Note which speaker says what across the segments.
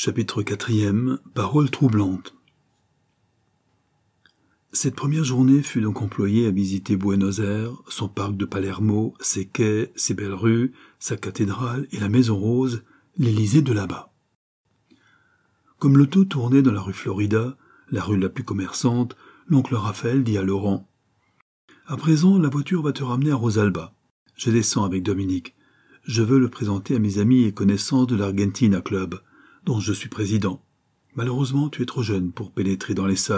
Speaker 1: Chapitre 4. Paroles troublantes. Cette première journée fut donc employée à visiter Buenos Aires, son parc de Palermo, ses quais, ses belles rues, sa cathédrale et la Maison Rose, l'Élysée de là-bas. Comme l'auto tournait dans la rue Florida, la rue la plus commerçante, l'oncle Raphaël dit à Laurent : « À présent, la voiture va te ramener à Rosalba. Je descends avec Dominique. Je veux le présenter à mes amis et connaissances de l'Argentina Club, dont je suis président. Malheureusement, tu es trop jeune pour pénétrer dans les salles. »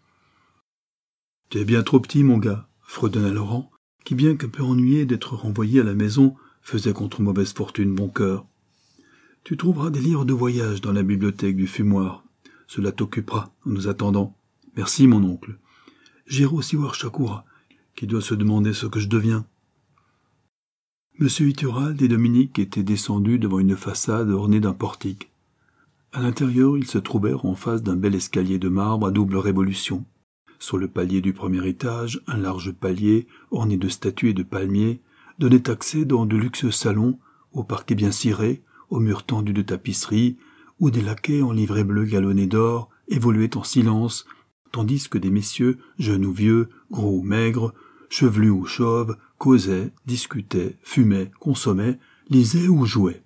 Speaker 1: « Tu es bien trop petit, mon gars, » fredonna Laurent, qui, bien qu'un peu ennuyé d'être renvoyé à la maison, faisait contre mauvaise fortune bon cœur. « Tu trouveras des livres de voyage dans la bibliothèque du fumoir. Cela t'occupera en nous attendant. Merci, mon oncle. J'irai aussi voir Chakura, qui doit se demander ce que je deviens. » Monsieur Iturralde et Dominique étaient descendus devant une façade ornée d'un portique. À l'intérieur, ils se trouvèrent en face d'un bel escalier de marbre à double révolution. Sur le palier du premier étage, un large palier, orné de statues et de palmiers, donnait accès dans de luxueux salons, au parquet bien ciré, aux murs tendus de tapisserie, où des laquais en livrée bleue galonnés d'or évoluaient en silence, tandis que des messieurs, jeunes ou vieux, gros ou maigres, chevelus ou chauves, causaient, discutaient, fumaient, consommaient, lisaient ou jouaient.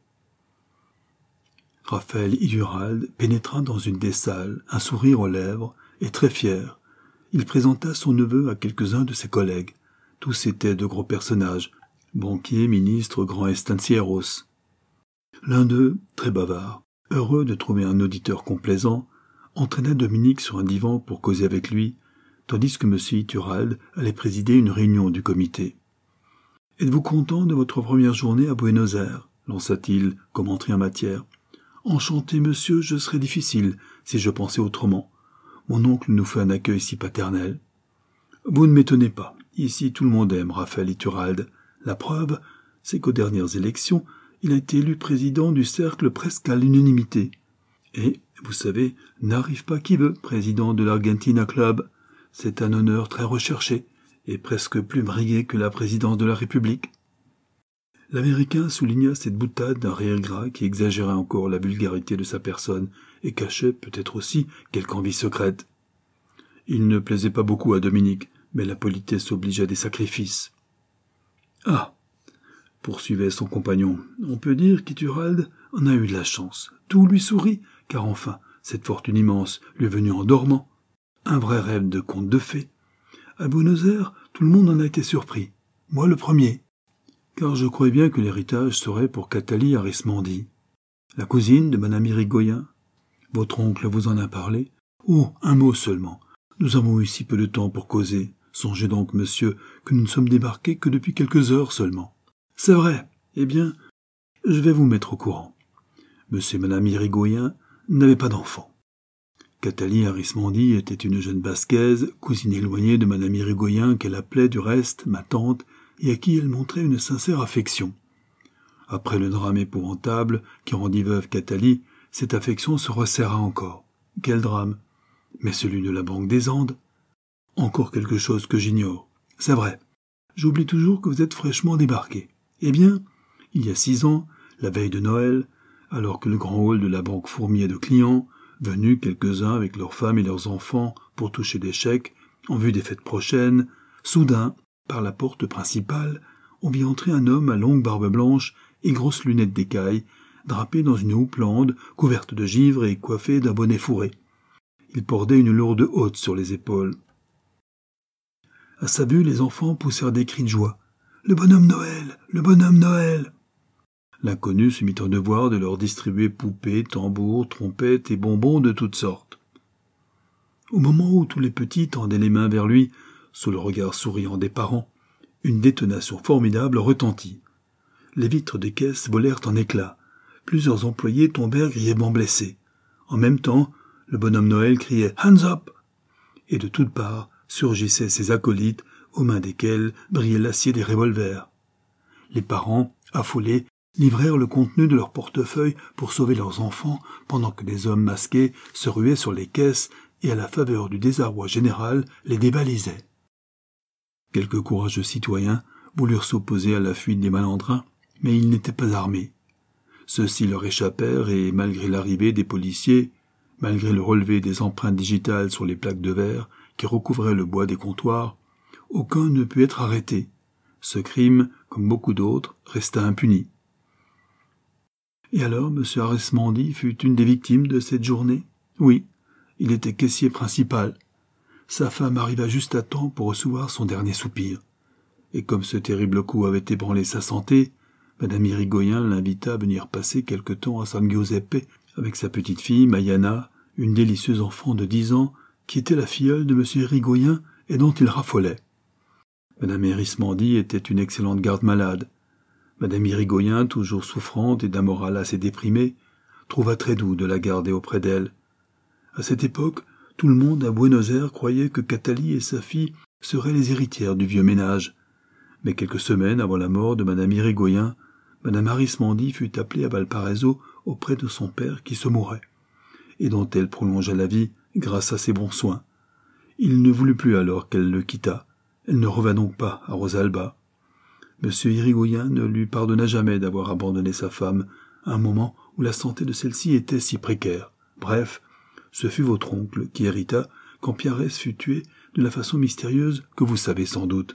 Speaker 1: Raphaël Iturralde pénétra dans une des salles, un sourire aux lèvres, et très fier. Il présenta son neveu à quelques-uns de ses collègues. Tous étaient de gros personnages, banquiers, ministres, grands estancieros. L'un d'eux, très bavard, heureux de trouver un auditeur complaisant, entraîna Dominique sur un divan pour causer avec lui, tandis que M. Iturralde allait présider une réunion du comité. « Êtes-vous content de votre première journée à Buenos Aires ?» lança-t-il comme entrée en matière. « Enchanté, monsieur, je serais difficile si je pensais autrement. Mon oncle nous fait un accueil si paternel. »« Vous ne m'étonnez pas. Ici, tout le monde aime Raphaël Iturralde. La preuve, c'est qu'aux dernières élections, il a été élu président du cercle presque à l'unanimité. Et, vous savez, n'arrive pas qui veut, président de l'Argentina Club. C'est un honneur très recherché, et presque plus brigué que la présidence de la République. » L'Américain souligna cette boutade d'un rire gras qui exagérait encore la vulgarité de sa personne et cachait peut-être aussi quelque envie secrète. Il ne plaisait pas beaucoup à Dominique, mais la politesse oblige à des sacrifices. « Ah !» poursuivait son compagnon, « on peut dire qu'Iturralde en a eu de la chance. Tout lui sourit, car enfin, cette fortune immense lui est venue en dormant. Un vrai rêve de conte de fées. À Buenos Aires, tout le monde en a été surpris. Moi le premier. Car je croyais bien que l'héritage serait pour Cathalie Arismendi, la cousine de Madame Irigoyen. Votre oncle vous en a parlé ? Oh, un mot seulement. Nous avons eu si peu de temps pour causer. Songez donc, monsieur, que nous ne sommes débarqués que depuis quelques heures seulement. C'est vrai. Eh bien, je vais vous mettre au courant. Monsieur et Madame Irigoyen n'avaient pas d'enfants. Cathalie Arismendi était une jeune basquaise, cousine éloignée de Madame Irigoyen qu'elle appelait du reste ma tante, et à qui elle montrait une sincère affection. Après le drame épouvantable qui rendit veuve Cathalie, cette affection se resserra encore. Quel drame! Mais celui de la Banque des Andes. Encore quelque chose que j'ignore. C'est vrai. J'oublie toujours que vous êtes fraîchement débarqué. Eh bien, il y a 6 ans, la veille de Noël, alors que le grand hall de la banque fourmillait de clients, venus quelques-uns avec leurs femmes et leurs enfants pour toucher des chèques en vue des fêtes prochaines, soudain, par la porte principale, on vit entrer un homme à longue barbe blanche et grosses lunettes d'écaille, drapé dans une houppelande couverte de givre et coiffé d'un bonnet fourré. Il portait une lourde hotte sur les épaules. À sa vue, les enfants poussèrent des cris de joie. « Le bonhomme Noël! Le bonhomme Noël !» L'inconnu se mit en devoir de leur distribuer poupées, tambours, trompettes et bonbons de toutes sortes. Au moment où tous les petits tendaient les mains vers lui, sous le regard souriant des parents, une détonation formidable retentit. Les vitres des caisses volèrent en éclats. Plusieurs employés tombèrent grièvement blessés. En même temps, le bonhomme Noël criait « Hands up !» Et de toutes parts surgissaient ses acolytes, aux mains desquels brillait l'acier des revolvers. Les parents, affolés, livrèrent le contenu de leur portefeuille pour sauver leurs enfants, pendant que les hommes masqués se ruaient sur les caisses et, à la faveur du désarroi général, les dévalisaient. Quelques courageux citoyens voulurent s'opposer à la fuite des malandrins, mais ils n'étaient pas armés. Ceux-ci leur échappèrent et, malgré l'arrivée des policiers, malgré le relevé des empreintes digitales sur les plaques de verre qui recouvraient le bois des comptoirs, aucun ne put être arrêté. Ce crime, comme beaucoup d'autres, resta impuni. Et alors, M. Arismendi fut une des victimes de cette journée? Oui, il était caissier principal. Sa femme arriva juste à temps pour recevoir son dernier soupir. Et comme ce terrible coup avait ébranlé sa santé, Mme Irigoyen l'invita à venir passer quelque temps à San Giuseppe avec sa petite fille, Maiana, une délicieuse enfant de 10 ans, qui était la filleule de M. Irigoyen et dont il raffolait. Mme Arismendi était une excellente garde-malade. Mme Irigoyen, toujours souffrante et d'un moral assez déprimé, trouva très doux de la garder auprès d'elle. À cette époque, tout le monde à Buenos Aires croyait que Cathalie et sa fille seraient les héritières du vieux ménage. Mais quelques semaines avant la mort de Mme Irigoyen, Mme Arismendi fut appelée à Valparaiso auprès de son père qui se mourait, et dont elle prolongea la vie grâce à ses bons soins. Il ne voulut plus alors qu'elle le quittât. Elle ne revint donc pas à Rosalba. M. Irigoyen ne lui pardonna jamais d'avoir abandonné sa femme à un moment où la santé de celle-ci était si précaire. Bref, ce fut votre oncle qui hérita quand Pierrès fut tué de la façon mystérieuse que vous savez sans doute.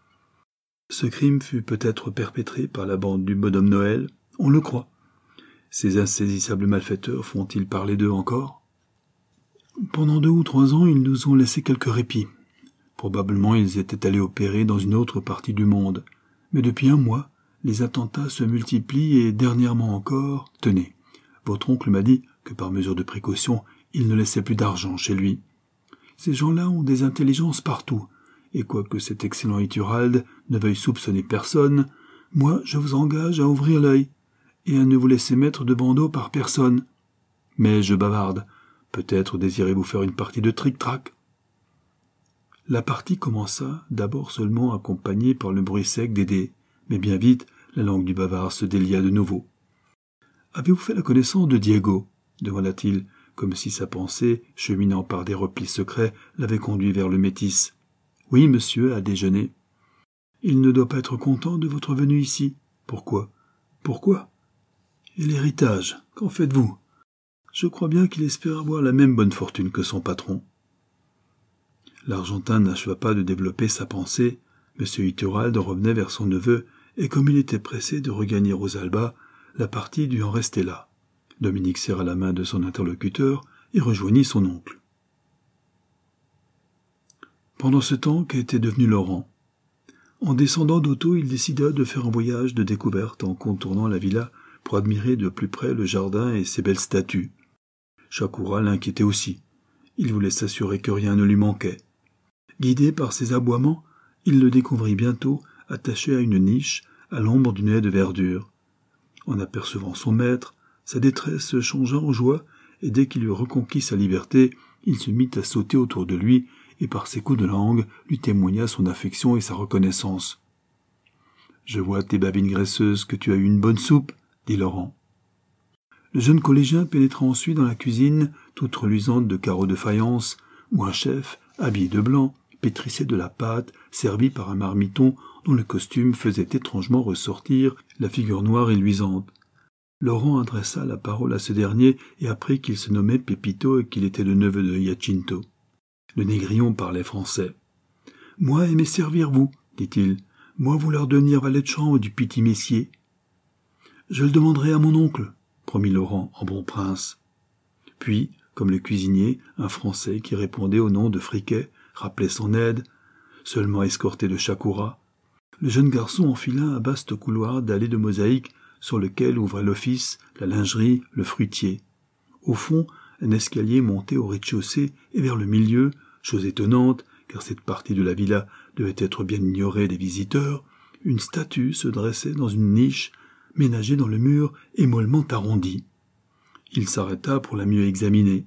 Speaker 1: Ce crime fut peut-être perpétré par la bande du bonhomme Noël, on le croit. Ces insaisissables malfaiteurs font-ils parler d'eux encore? Pendant 2 ou 3 ans, ils nous ont laissé quelques répits. Probablement ils étaient allés opérer dans une autre partie du monde. Mais depuis 1 mois, les attentats se multiplient et dernièrement encore, tenez, votre oncle m'a dit que par mesure de précaution, il ne laissait plus d'argent chez lui. Ces gens-là ont des intelligences partout, et quoique cet excellent Iturralde ne veuille soupçonner personne, moi je vous engage à ouvrir l'œil, et à ne vous laisser mettre de bandeau par personne. Mais je bavarde, peut-être désirez-vous faire une partie de tric-trac. La partie commença, d'abord seulement accompagnée par le bruit sec des dés, mais bien vite, la langue du bavard se délia de nouveau. « Avez-vous fait la connaissance de Diego ?» demanda-t-il, comme si sa pensée, cheminant par des replis secrets, l'avait conduit vers le métis. « Oui, monsieur, à déjeuner. »« Il ne doit pas être content de votre venue ici. »« Pourquoi ?»« Pourquoi ?»« Et l'héritage, qu'en faites-vous ?»« Je crois bien qu'il espère avoir la même bonne fortune que son patron. » L'Argentin n'acheva pas de développer sa pensée. M. Iturralde revenait vers son neveu, et comme il était pressé de regagner Rosalba, la partie dut en rester là. Dominique serra la main de son interlocuteur et rejoignit son oncle. Pendant ce temps, qu'était devenu Laurent? En descendant d'auto, il décida de faire un voyage de découverte en contournant la villa pour admirer de plus près le jardin et ses belles statues. Chakura l'inquiétait aussi. Il voulait s'assurer que rien ne lui manquait. Guidé par ses aboiements, il le découvrit bientôt attaché à une niche à l'ombre d'une haie de verdure. En apercevant son maître, sa détresse changea en joie, et dès qu'il eut reconquis sa liberté, il se mit à sauter autour de lui, et par ses coups de langue lui témoigna son affection et sa reconnaissance. « Je vois tes babines graisseuses que tu as eu une bonne soupe, » dit Laurent. Le jeune collégien pénétra ensuite dans la cuisine, toute reluisante de carreaux de faïence, où un chef, habillé de blanc, pétrissait de la pâte, servi par un marmiton dont le costume faisait étrangement ressortir la figure noire et luisante. Laurent adressa la parole à ce dernier et apprit qu'il se nommait Pépito et qu'il était le neveu de Jacinto. Le négrillon parlait français. « Moi aimez servir vous, dit-il. Moi vouloir devenir valet de chambre du petit messier. »« Je le demanderai à mon oncle, » promit Laurent en bon prince. Puis, comme le cuisinier, un Français qui répondait au nom de Friquet, rappelait son aide, seulement escorté de Chakura, le jeune garçon enfila un vaste couloir dallé de mosaïques sur lequel ouvrait l'office, la lingerie, le fruitier. Au fond, un escalier montait au rez-de-chaussée et vers le milieu, chose étonnante, car cette partie de la villa devait être bien ignorée des visiteurs, une statue se dressait dans une niche, ménagée dans le mur et mollement arrondie. Il s'arrêta pour la mieux examiner.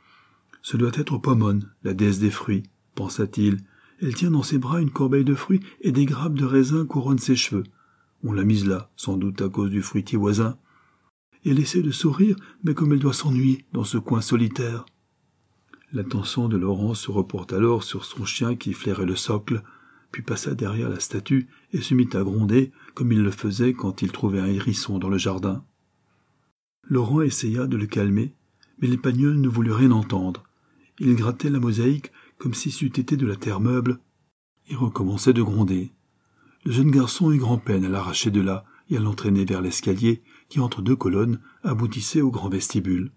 Speaker 1: « Ce doit être Pomone, la déesse des fruits, » pensa-t-il. « Elle tient dans ses bras une corbeille de fruits et des grappes de raisin couronnent ses cheveux. On l'a mise là, sans doute à cause du fruitier voisin. Elle essaie de sourire, mais comme elle doit s'ennuyer dans ce coin solitaire. » L'attention de Laurent se reporta alors sur son chien qui flairait le socle, puis passa derrière la statue et se mit à gronder comme il le faisait quand il trouvait un hérisson dans le jardin. Laurent essaya de le calmer, mais l'Espagnol ne voulut rien entendre. Il grattait la mosaïque comme si c'eût été de la terre meuble, et recommençait de gronder. Le jeune garçon eut grand-peine à l'arracher de là et à l'entraîner vers l'escalier qui, entre deux colonnes, aboutissait au grand vestibule.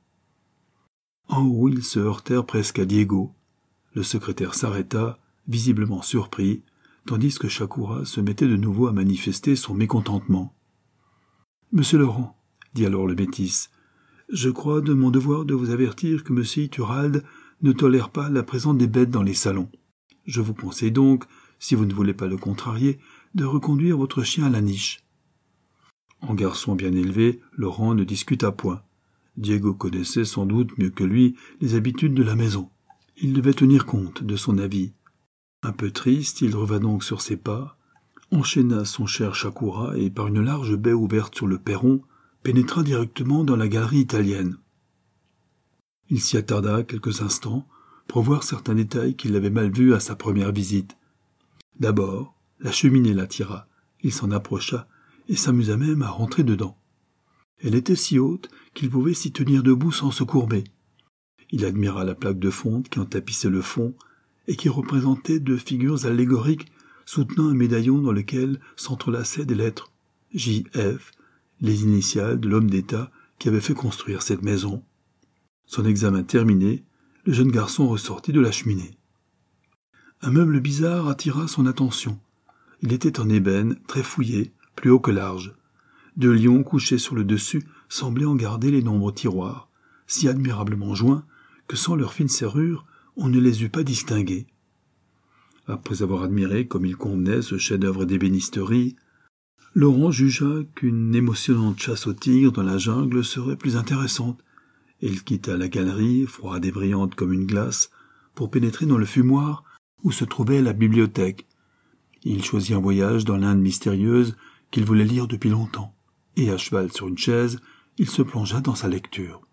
Speaker 1: En haut, ils se heurtèrent presque à Diego. Le secrétaire s'arrêta, visiblement surpris, tandis que Chakura se mettait de nouveau à manifester son mécontentement. « Monsieur Laurent, » dit alors le métis, « je crois de mon devoir de vous avertir que monsieur Iturralde ne tolère pas la présence des bêtes dans les salons. Je vous conseille donc, si vous ne voulez pas le contrarier, de reconduire votre chien à la niche. » En garçon bien élevé, Laurent ne discuta point. Diego connaissait sans doute mieux que lui les habitudes de la maison. Il devait tenir compte de son avis. Un peu triste, il revint donc sur ses pas, enchaîna son cher Chakura et, par une large baie ouverte sur le perron, pénétra directement dans la galerie italienne. Il s'y attarda quelques instants pour voir certains détails qu'il avait mal vus à sa première visite. D'abord, la cheminée l'attira. Il s'en approcha et s'amusa même à rentrer dedans. Elle était si haute qu'il pouvait s'y tenir debout sans se courber. Il admira la plaque de fonte qui en tapissait le fond et qui représentait deux figures allégoriques soutenant un médaillon dans lequel s'entrelaçaient des lettres J.F., les initiales de l'homme d'État qui avait fait construire cette maison. Son examen terminé, le jeune garçon ressortit de la cheminée. Un meuble bizarre attira son attention. Il était en ébène, très fouillé, plus haut que large. Deux lions couchés sur le dessus semblaient en garder les nombreux tiroirs, si admirablement joints que sans leur fine serrure, on ne les eût pas distingués. Après avoir admiré comme il convenait ce chef-d'œuvre d'ébénisterie, Laurent jugea qu'une émotionnante chasse au tigre dans la jungle serait plus intéressante, et il quitta la galerie, froide et brillante comme une glace, pour pénétrer dans le fumoir où se trouvait la bibliothèque. Il choisit un voyage dans l'Inde mystérieuse qu'il voulait lire depuis longtemps, et à cheval sur une chaise, il se plongea dans sa lecture.